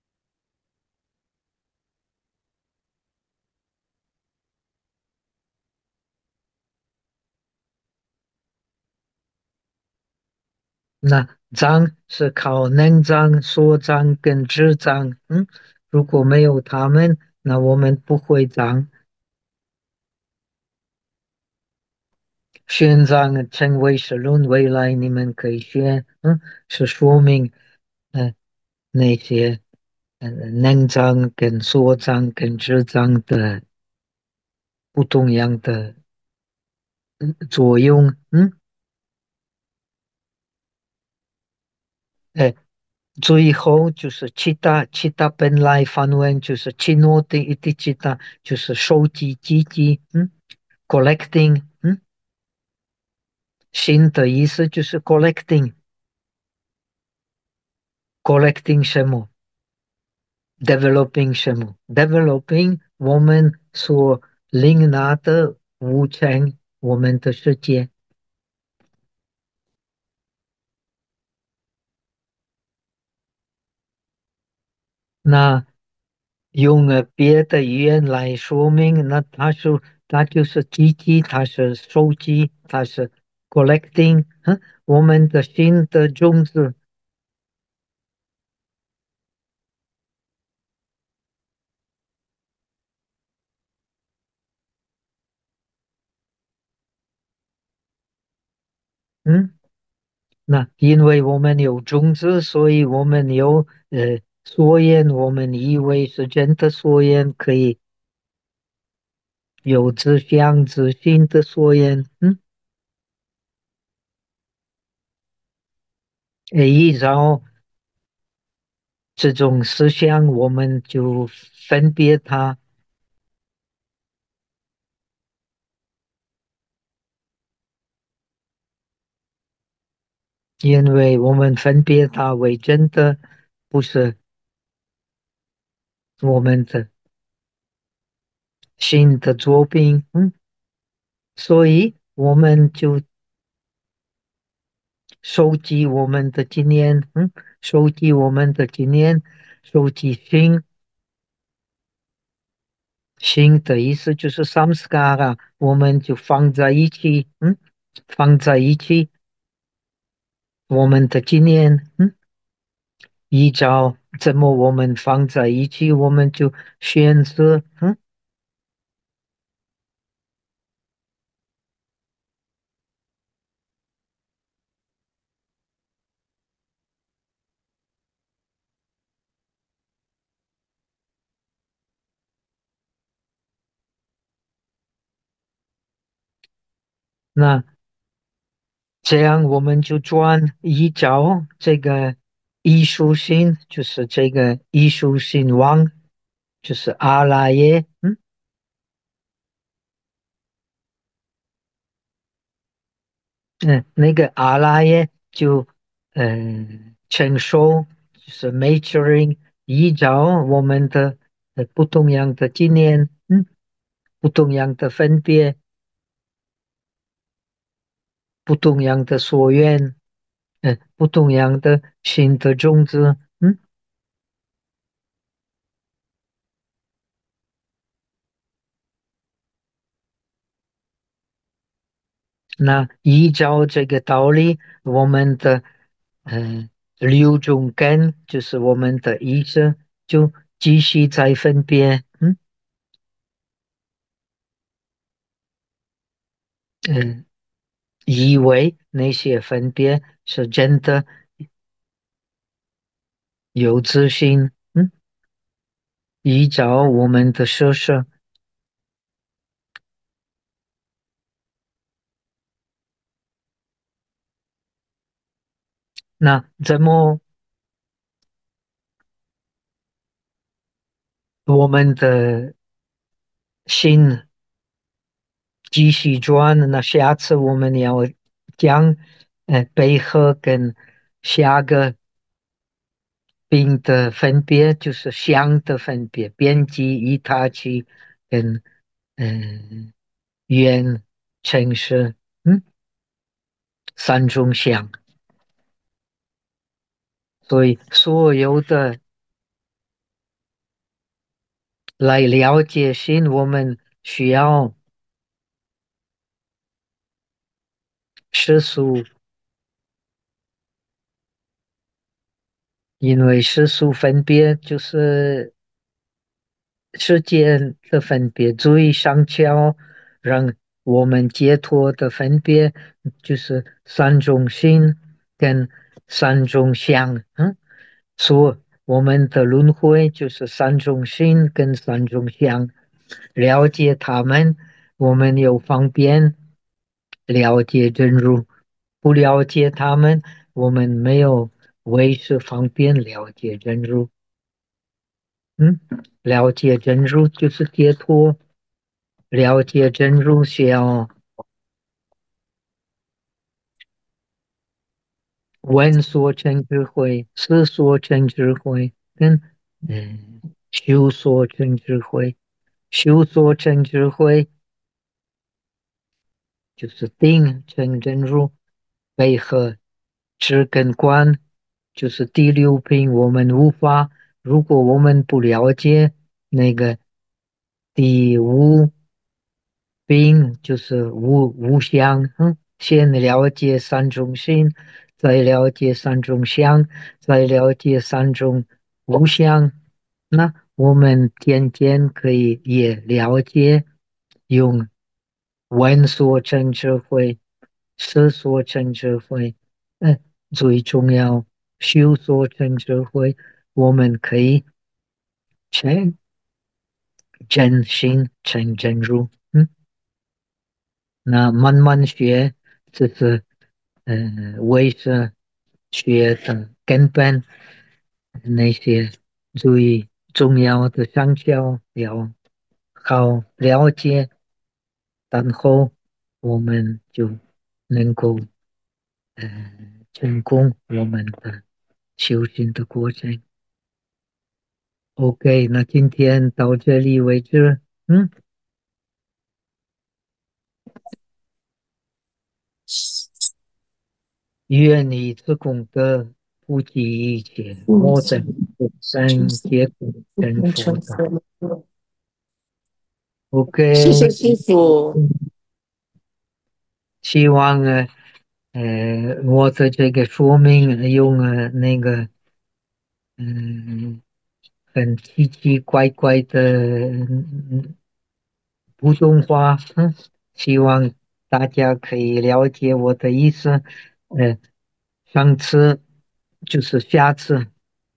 那脏是靠能脏、所脏跟智脏，如果没有他们，那我们不会脏。玄奘成为是论未来你们可以选，是说明，那些能脏跟所脏跟智脏的不同样的作用，哎，最后就是七大本来梵文就是七诺的一的七大就是收集积极，collecting， 新的意思就是 collecting 什么？developing 什么？developing 我们所领纳的物成我们的世界。那用别的语言来说明，那它就是机器，它是手机，它是 collecting，我们的新的种子，嗯，那因为我们有种子，所以我们有所言，我们以为是真的所言，可以有自相自信的所言，依照这种思想，我们就分别它。因为我们分别它为真的，不是我们的新的作品，所以我们就收集我们的经验，收集我们的经验，收集新的意思就是 samskara，我们就放在一起，放在一起，我们的经验，依照怎么我们放在一起，我们就选择，那这样我们就依照这个艺术性，就是这个艺术性王，就是阿拉耶，那个阿拉耶就成熟，就是 maturing，依照我们的不同样的经验，不同样的分别，不同样的所愿，不同样的新的种子，那依照这个道理，我们的六种根就是我们的意识，就继续在分别，嗯，以为那些分别是真的有自信，依照我们的设施，那怎么我们的心继续转？那下次我们要讲配合跟下个。病的分别就是相的分别，边际、以他期跟嗯原城市，三种相，所以所有的来了解心，我们需要世俗，因为世俗分别就是世间的分别，最上巧让我们解脱的分别就是三种心跟三种相，说我们的轮回就是三种心跟三种相，了解他们，我们又方便了解真如；不了解他们，我们没有为是方便了解真如。嗯，了解真如就是解脱，了解真如需要闻所成智慧，思所成智慧，跟修所成智慧。修所成智慧就是定成真如，配合知跟观就是第六品。我们无法，如果我们不了解那个第五品，就是无相。先了解三种心，再了解三种相，再了解三种无相。那我们渐渐可以也了解用闻所成智慧，思所成智慧。嗯，最重要修所成智慧，我们可以成真心成真如。那慢慢学，这是为是学的根本。那些最重要的上校要好了解，然后我们就能够成功我们的修行的过程。OK，那今天到这里为止。愿你之功德不及一切， 嗯， 莫等众生皆可成佛道。 谢谢 OK， 师傅。 希望我的这个说明用那个很奇奇怪怪的普通话。希望大家可以了解我的意思。上次就是下次，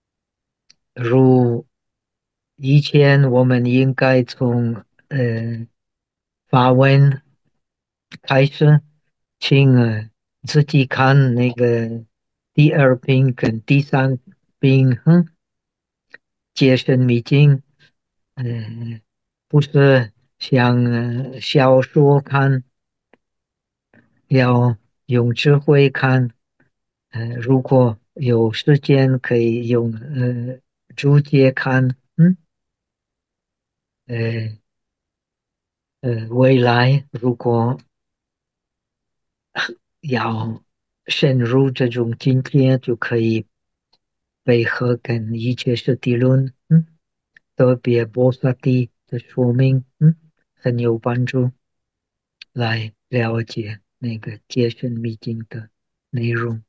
如以前我们应该从法文开始，请自己看那个第二篇跟第三篇。接生秘境。不是像小说看，要用智慧看。如果有时间可以用注解看。呃未来如果要深入这种境界，就可以配合跟一切实地论。特别波萨蒂的说明。很有帮助，来了解那个接生秘境的内容。